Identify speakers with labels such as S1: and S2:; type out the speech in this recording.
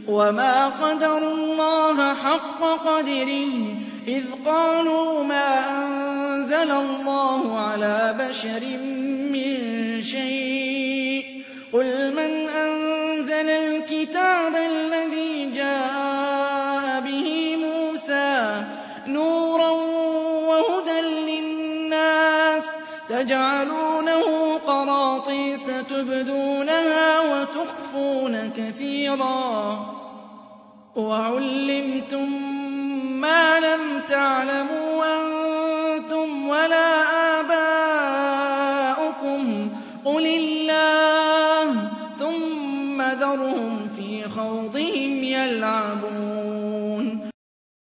S1: وَمَا قَدَرُوا اللَّهَ حَقَّ قَدْرِهِ إِذْ قَالُوا مَا أَنزَلَ اللَّهُ عَلَىٰ بَشَرٍ مِّن شَيْءٍ قُلْ مَنْ أَنزَلَ الْكِتَابَ الَّذِي جَاءَ بِهِ مُوسَىٰ نُورًا وَهُدًى لِّلنَّاسِ تَجْعَلُونَهُ قَرَاطِيسَ تُبْدُونَهَا وَتُخْفُونَ كَثِيرًا وَعُلِّمْتُم مَّا لَمْ تَعْلَمُوا أَنتُمْ وَلَا آبَاؤُكُمْ قُلِ